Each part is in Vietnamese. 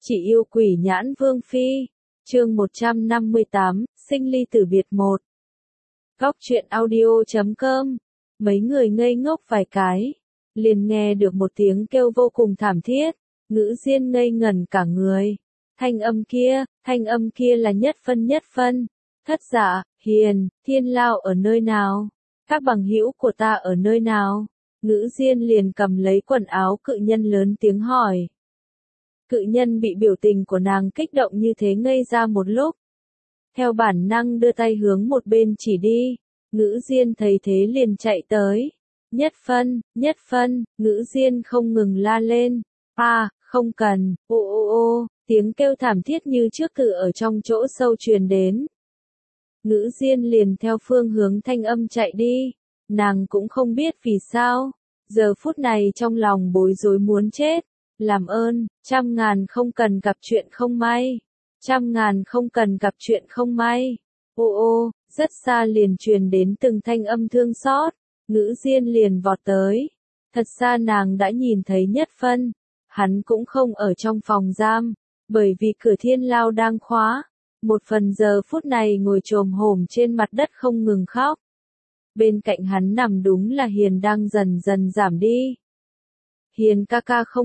Chị yêu quỷ nhãn vương phi. Chương 158, sinh ly tử biệt 1. Góc truyện audio.com. Mấy người ngây ngốc vài cái, liền nghe được một tiếng kêu vô cùng thảm thiết. Ngữ Diên ngây ngẩn cả người. Thanh âm kia là Nhất Phân. Thất Dạ, Hiền, Thiên Lao ở nơi nào? Các bằng hữu của ta ở nơi nào? Ngữ Diên liền cầm lấy quần áo cự nhân lớn tiếng hỏi. Cự nhân bị biểu tình của nàng kích động như thế ngây ra một lúc. Theo bản năng đưa tay hướng một bên chỉ đi. Ngữ Diên thấy thế liền chạy tới. Nhất phân, Ngữ Diên không ngừng la lên. Không cần, ô, tiếng kêu thảm thiết như trước từ ở trong chỗ sâu truyền đến. Ngữ Diên liền theo phương hướng thanh âm chạy đi. Nàng cũng không biết vì sao. Giờ phút này trong lòng bối rối muốn chết. Làm ơn, 100.000 không cần gặp chuyện không may. 100.000 không cần gặp chuyện không may. Ô, rất xa liền truyền đến từng thanh âm thương xót. Ngữ Diên liền vọt tới. Thật ra nàng đã nhìn thấy Nhất Phân. Hắn cũng không ở trong phòng giam, bởi vì cửa Thiên Lao đang khóa. Một phần giờ phút này ngồi chồm hổm trên mặt đất không ngừng khóc. Bên cạnh hắn nằm đúng là Hiền đang dần dần giảm đi. Hiền ca ca không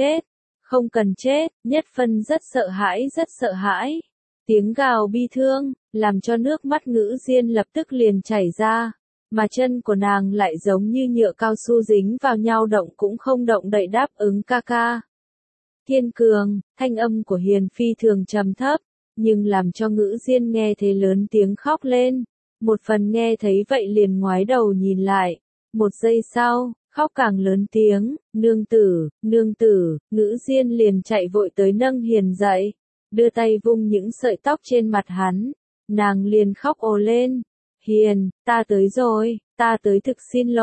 cần chết, Nhất Phân rất sợ hãi. Tiếng gào bi thương, làm cho nước mắt Ngữ Diên lập tức liền chảy ra, mà chân của nàng lại giống như nhựa cao su dính vào nhau động cũng không động đậy đáp ứng ca ca. Thiên Cường, thanh âm của Hiền phi thường trầm thấp, nhưng làm cho Ngữ Diên nghe thấy lớn tiếng khóc lên. Một phần nghe thấy vậy liền ngoái đầu nhìn lại, một giây sau, khóc càng lớn tiếng, nương tử, Ngữ Diên liền chạy vội tới nâng Hiền dậy, đưa tay vung những sợi tóc trên mặt hắn, nàng liền khóc ồ lên, Hiền, ta tới rồi, ta tới thực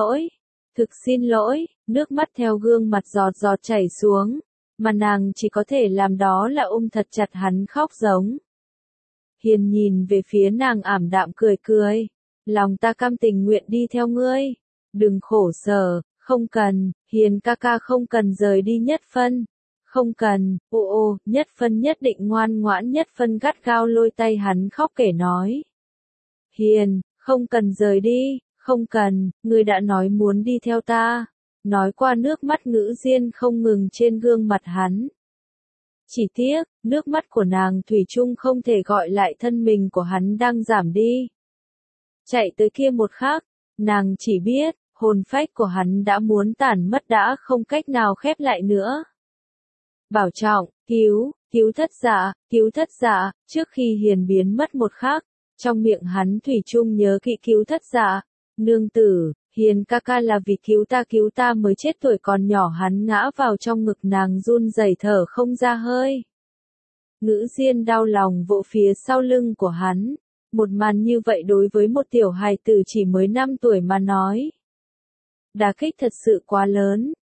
xin lỗi, nước mắt theo gương mặt giọt chảy xuống, mà nàng chỉ có thể làm đó là ôm thật chặt hắn khóc giống. Hiền nhìn về phía nàng ảm đạm cười, lòng ta cam tình nguyện đi theo ngươi, đừng khổ sở. Không cần, Hiền ca ca không cần rời đi Nhất Phân. Không cần, ô, Nhất Phân nhất định ngoan ngoãn. Nhất Phân gắt gao lôi tay hắn khóc kể nói. Hiền, không cần rời đi, không cần, ngươi đã nói muốn đi theo ta. Nói qua nước mắt Ngữ Diên không ngừng trên gương mặt hắn. Chỉ tiếc, nước mắt của nàng thủy chung không thể gọi lại thân mình của hắn đang giảm đi. Chạy tới kia một khắc, nàng chỉ biết, hồn phách của hắn đã muốn tản mất đã không cách nào khép lại nữa. Bảo trọng, cứu thất dạ, trước khi Hiền biến mất một khắc, trong miệng hắn thủy chung nhớ kỹ cứu thất dạ. Nương tử, Hiền ca ca là vì cứu ta mới chết tuổi còn nhỏ. Hắn ngã vào trong ngực nàng run rẩy thở không ra hơi. Ngữ Diên đau lòng vỗ phía sau lưng của hắn. Một màn như vậy đối với một tiểu hài tử chỉ mới 5 tuổi mà nói. Đả kích thật sự quá lớn.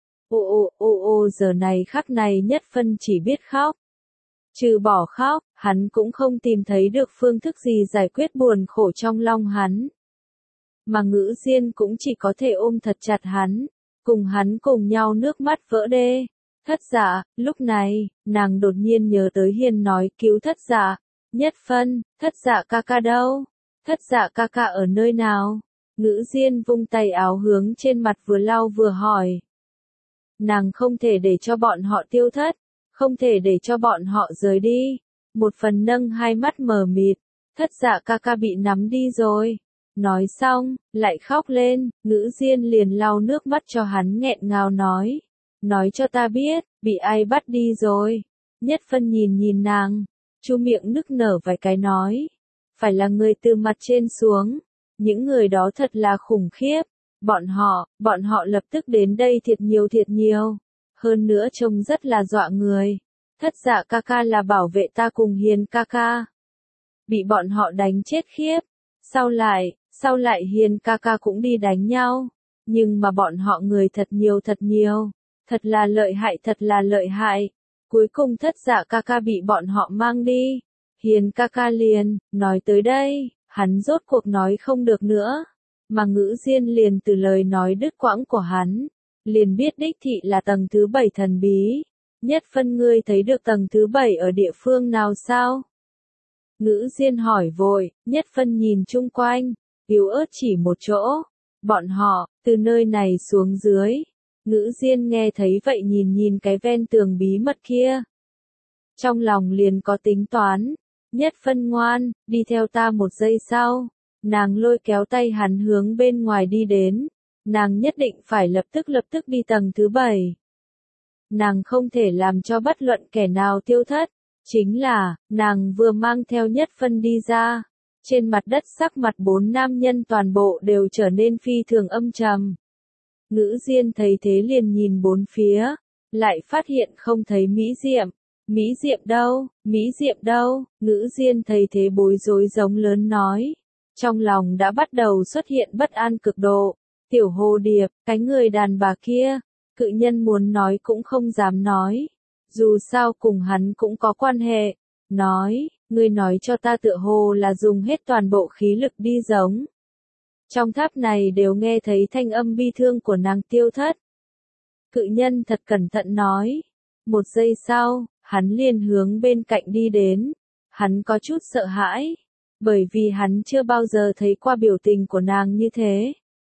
Ô, giờ này khắc này Nhất Phân chỉ biết khóc. Trừ bỏ khóc, hắn cũng không tìm thấy được phương thức gì giải quyết buồn khổ trong lòng hắn. Mà Ngữ Diên cũng chỉ có thể ôm thật chặt hắn, cùng hắn cùng nhau nước mắt vỡ đê. Thất Dạ, lúc này, nàng đột nhiên nhớ tới Hiền nói cứu Thất Dạ. Nhất Phân, Thất Dạ ca ca đâu? Thất Dạ ca ca ở nơi nào? Ngữ Diên vung tay áo hướng trên mặt vừa lau vừa hỏi. Nàng không thể để cho bọn họ tiêu thất, không thể để cho bọn họ rời đi. Một phần nâng hai mắt mờ mịt, Thất Dạ ca ca bị nắm đi rồi. Nói xong, lại khóc lên, Ngữ Diên liền lau nước mắt cho hắn nghẹn ngào nói. Nói cho ta biết, bị ai bắt đi rồi. Nhất Phân nhìn nàng, chu miệng nức nở vài cái nói. Phải là người từ mặt trên xuống. Những người đó thật là khủng khiếp. Bọn họ lập tức đến đây thiệt nhiều. Hơn nữa trông rất là dọa người. Thất Dạ ca ca là bảo vệ ta cùng Hiền ca ca. Bị bọn họ đánh chết khiếp. Sau lại Hiền ca ca cũng đi đánh nhau. Nhưng mà bọn họ người thật nhiều. Thật là lợi hại. Cuối cùng Thất Dạ ca ca bị bọn họ mang đi. Hiền ca ca liền, nói tới đây. Hắn rốt cuộc nói không được nữa, mà Ngữ Diên liền từ lời nói đứt quãng của hắn, liền biết đích thị là tầng thứ 7 thần bí. Nhất Phân ngươi thấy được tầng thứ 7 ở địa phương nào sao? Ngữ Diên hỏi vội, Nhất Phân nhìn chung quanh, yếu ớt chỉ một chỗ. Bọn họ, từ nơi này xuống dưới. Ngữ Diên nghe thấy vậy nhìn nhìn cái ven tường bí mật kia. Trong lòng liền có tính toán. Nhất Phân ngoan, đi theo ta một giây sau. Nàng lôi kéo tay hắn hướng bên ngoài đi đến. Nàng nhất định phải lập tức đi tầng thứ 7. Nàng không thể làm cho bất luận kẻ nào tiêu thất. Chính là, nàng vừa mang theo Nhất Phân đi ra. Trên mặt đất sắc mặt 4 nam nhân toàn bộ đều trở nên phi thường âm trầm. Ngữ Diên thấy thế liền nhìn bốn phía. Lại phát hiện không thấy Mỹ Diệm. Mỹ Diệm đâu? Mỹ Diệm đâu? Ngữ Diên thấy thế bối rối giống lớn nói. Trong lòng đã bắt đầu xuất hiện bất an cực độ. Tiểu Hồ Điệp, cái người đàn bà kia. Cự nhân muốn nói cũng không dám nói. Dù sao cùng hắn cũng có quan hệ. Nói, ngươi nói cho ta tựa hồ là dùng hết toàn bộ khí lực đi giống. Trong tháp này đều nghe thấy thanh âm bi thương của nàng tiêu thất. Cự nhân thật cẩn thận nói. Một giây sau, hắn liền hướng bên cạnh đi đến. Hắn có chút sợ hãi. Bởi vì hắn chưa bao giờ thấy qua biểu tình của nàng như thế.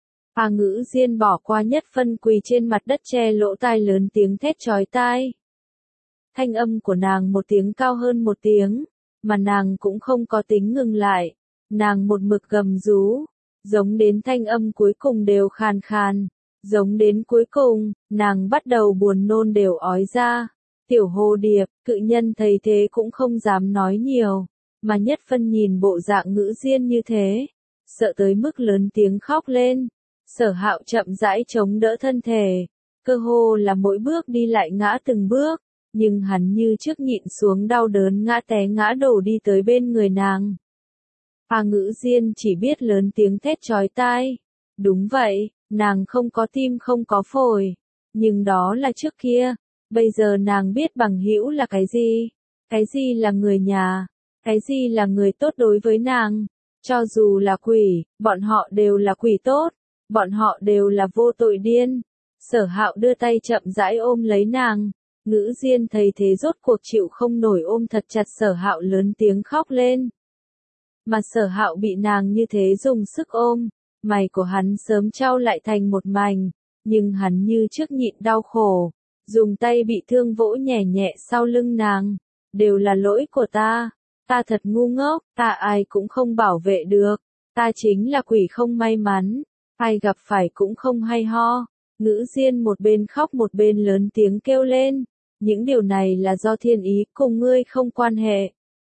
Ngữ Diên bỏ qua Nhất Phân quỳ trên mặt đất che lỗ tai lớn tiếng thét chói tai. Thanh âm của nàng một tiếng cao hơn một tiếng, mà nàng cũng không có tính ngừng lại. Nàng một mực gầm rú, giống đến thanh âm cuối cùng đều khàn khàn. Giống đến cuối cùng, nàng bắt đầu buồn nôn đều ói ra. Tiểu Hồ Điệp, cự nhân thấy thế cũng không dám nói nhiều, mà Nhất Phân nhìn bộ dạng Ngữ Diên như thế, sợ tới mức lớn tiếng khóc lên. Sở Hạo chậm rãi chống đỡ thân thể, cơ hồ là mỗi bước đi lại ngã từng bước, nhưng hắn như trước nhịn xuống đau đớn ngã té ngã đổ đi tới bên người nàng. Ngữ Diên chỉ biết lớn tiếng thét chói tai. Đúng vậy, nàng không có tim không có phổi, nhưng đó là trước kia, bây giờ nàng biết bằng hữu là cái gì là người nhà, cái gì là người tốt đối với nàng. Cho dù là quỷ, bọn họ đều là quỷ tốt. Bọn họ đều là vô tội điên. Sở Hạo đưa tay chậm rãi ôm lấy nàng. Ngữ Diên thấy thế rốt cuộc chịu không nổi ôm thật chặt Sở Hạo lớn tiếng khóc lên. Mà Sở Hạo bị nàng như thế dùng sức ôm, mày của hắn sớm trao lại thành một mảnh, nhưng hắn như trước nhịn đau khổ, dùng tay bị thương vỗ nhẹ nhẹ sau lưng nàng. Đều là lỗi của ta thật ngu ngốc, ta ai cũng không bảo vệ được, ta chính là quỷ không may mắn. Ai gặp phải cũng không hay ho. Ngữ Diên một bên khóc một bên lớn tiếng kêu lên. Những điều này là do thiên ý, cùng ngươi không quan hệ.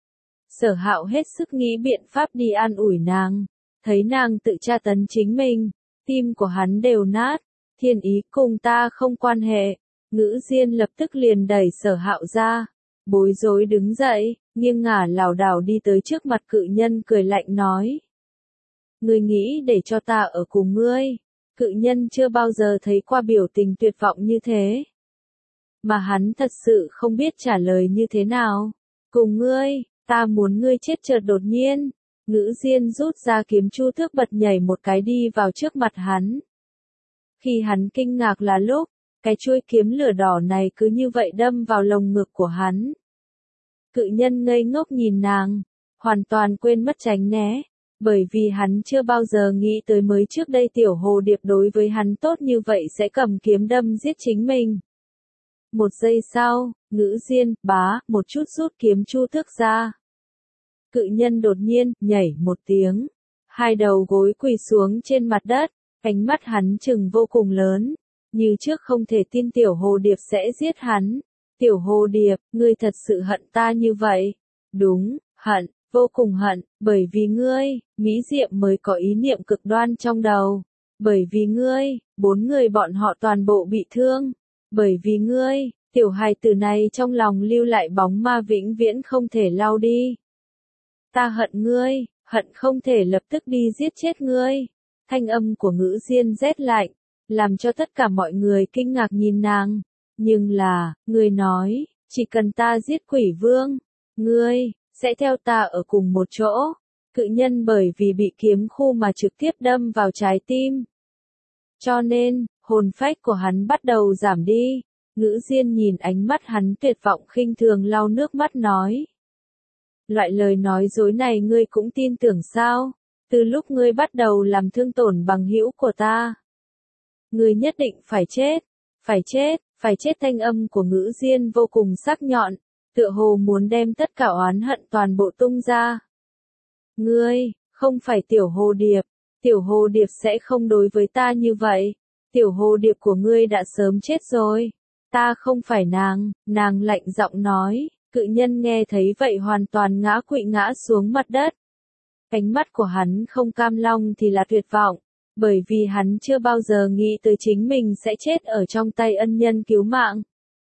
Sở Hạo hết sức nghĩ biện pháp đi an ủi nàng. Thấy nàng tự tra tấn chính mình, tim của hắn đều nát. Thiên ý cùng ta không quan hệ. Ngữ Diên lập tức liền đẩy Sở Hạo ra. Bối rối đứng dậy, nghiêng ngả lảo đảo đi tới trước mặt cự nhân cười lạnh nói. Ngươi nghĩ để cho ta ở cùng ngươi. Cự nhân chưa bao giờ thấy qua biểu tình tuyệt vọng như thế. Mà hắn thật sự không biết trả lời như thế nào. Cùng ngươi, ta muốn ngươi chết chợt đột nhiên. Ngữ Diên rút ra kiếm chu thước bật nhảy một cái đi vào trước mặt hắn. Khi hắn kinh ngạc là lúc, cái chuôi kiếm lửa đỏ này cứ như vậy đâm vào lồng ngực của hắn. Cự nhân ngây ngốc nhìn nàng, hoàn toàn quên mất tránh né. Bởi vì hắn chưa bao giờ nghĩ tới mới trước đây Tiểu Hồ Điệp đối với hắn tốt như vậy sẽ cầm kiếm đâm giết chính mình. Một giây sau, Ngữ Diên, một chút rút kiếm chu thước ra. Cự nhân đột nhiên, nhảy một tiếng. Hai đầu gối quỳ xuống trên mặt đất, ánh mắt hắn trừng vô cùng lớn. Như trước không thể tin Tiểu Hồ Điệp sẽ giết hắn. Tiểu Hồ Điệp, ngươi thật sự hận ta như vậy. Đúng, hận. Vô cùng hận, bởi vì ngươi, Mỹ Diệm mới có ý niệm cực đoan trong đầu. Bởi vì ngươi, 4 người bọn họ toàn bộ bị thương. Bởi vì ngươi, tiểu hài tử này trong lòng lưu lại bóng ma vĩnh viễn không thể lau đi. Ta hận ngươi, hận không thể lập tức đi giết chết ngươi. Thanh âm của Ngữ Diên rét lạnh, làm cho tất cả mọi người kinh ngạc nhìn nàng. Nhưng là, ngươi nói, chỉ cần ta giết quỷ vương, ngươi sẽ theo ta ở cùng một chỗ. Cự nhân bởi vì bị kiếm khu mà trực tiếp đâm vào trái tim. Cho nên, hồn phách của hắn bắt đầu giảm đi. Ngữ Diên nhìn ánh mắt hắn tuyệt vọng khinh thường lau nước mắt nói. Loại lời nói dối này ngươi cũng tin tưởng sao? Từ lúc ngươi bắt đầu làm thương tổn bằng hữu của ta. Ngươi nhất định phải chết, phải chết, phải chết. Thanh âm của Ngữ Diên vô cùng sắc nhọn, tựa hồ muốn đem tất cả oán hận toàn bộ tung ra. Ngươi, không phải Tiểu Hồ Điệp, Tiểu Hồ Điệp sẽ không đối với ta như vậy, Tiểu Hồ Điệp của ngươi đã sớm chết rồi, ta không phải nàng, nàng lạnh giọng nói. Cự nhân nghe thấy vậy hoàn toàn ngã quỵ ngã xuống mặt đất. Ánh mắt của hắn không cam lòng thì là tuyệt vọng, bởi vì hắn chưa bao giờ nghĩ tới chính mình sẽ chết ở trong tay ân nhân cứu mạng.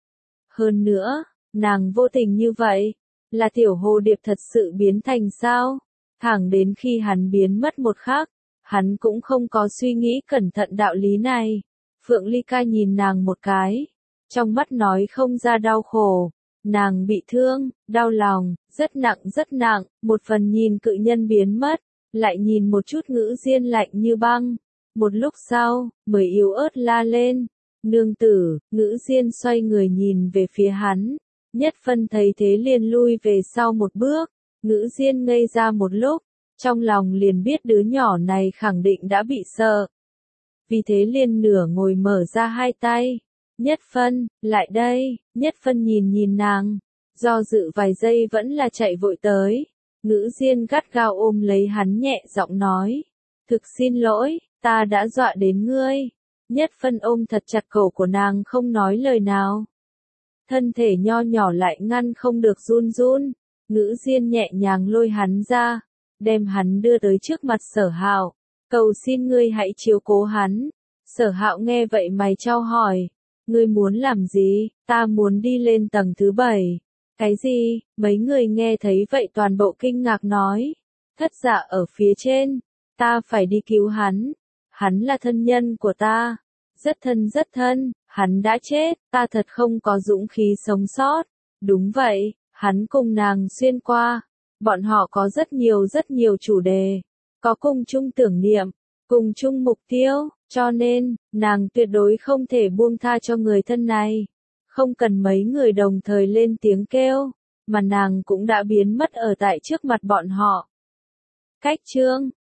Hơn nữa, nàng vô tình như vậy, là Tiểu Hồ Điệp thật sự biến thành sao? Thẳng đến khi hắn biến mất một khắc, hắn cũng không có suy nghĩ cẩn thận đạo lý này. Phượng Ly Ca nhìn nàng một cái, trong mắt nói không ra đau khổ. Nàng bị thương, đau lòng, rất nặng, một phần nhìn cự nhân biến mất, lại nhìn một chút Ngữ Diên lạnh như băng. Một lúc sau, mới yếu ớt la lên. Nương tử. Ngữ Diên xoay người nhìn về phía hắn. Nhất Phân thấy thế liền lui về sau một bước. Ngữ Diên ngây ra một lúc, trong lòng liền biết đứa nhỏ này khẳng định đã bị sợ. Vì thế liền nửa ngồi mở ra hai tay. Nhất Phân, lại đây. Nhất Phân nhìn nàng, do dự vài giây vẫn là chạy vội tới. Ngữ Diên gắt gao ôm lấy hắn nhẹ giọng nói. Thực xin lỗi, ta đã dọa đến ngươi. Nhất Phân ôm thật chặt cổ của nàng không nói lời nào. Thân thể nho nhỏ lại ngăn không được run run. Ngữ Diên nhẹ nhàng lôi hắn ra, đem hắn đưa tới trước mặt Sở Hạo. Cầu xin ngươi hãy chiếu cố hắn. Sở Hạo nghe vậy mày chau hỏi. Ngươi muốn làm gì? Ta muốn đi lên tầng thứ 7. Cái gì? Mấy người nghe thấy vậy toàn bộ kinh ngạc nói. Thất Dạ ở phía trên. Ta phải đi cứu hắn. Hắn là thân nhân của ta. Rất thân, hắn đã chết. Ta thật không có dũng khí sống sót. Đúng vậy, hắn cùng nàng xuyên qua. Bọn họ có rất nhiều chủ đề. Có cùng chung tưởng niệm, cùng chung mục tiêu. Cho nên, nàng tuyệt đối không thể buông tha cho người thân này. Không cần mấy người đồng thời lên tiếng kêu, mà nàng cũng đã biến mất ở tại trước mặt bọn họ. Cách chương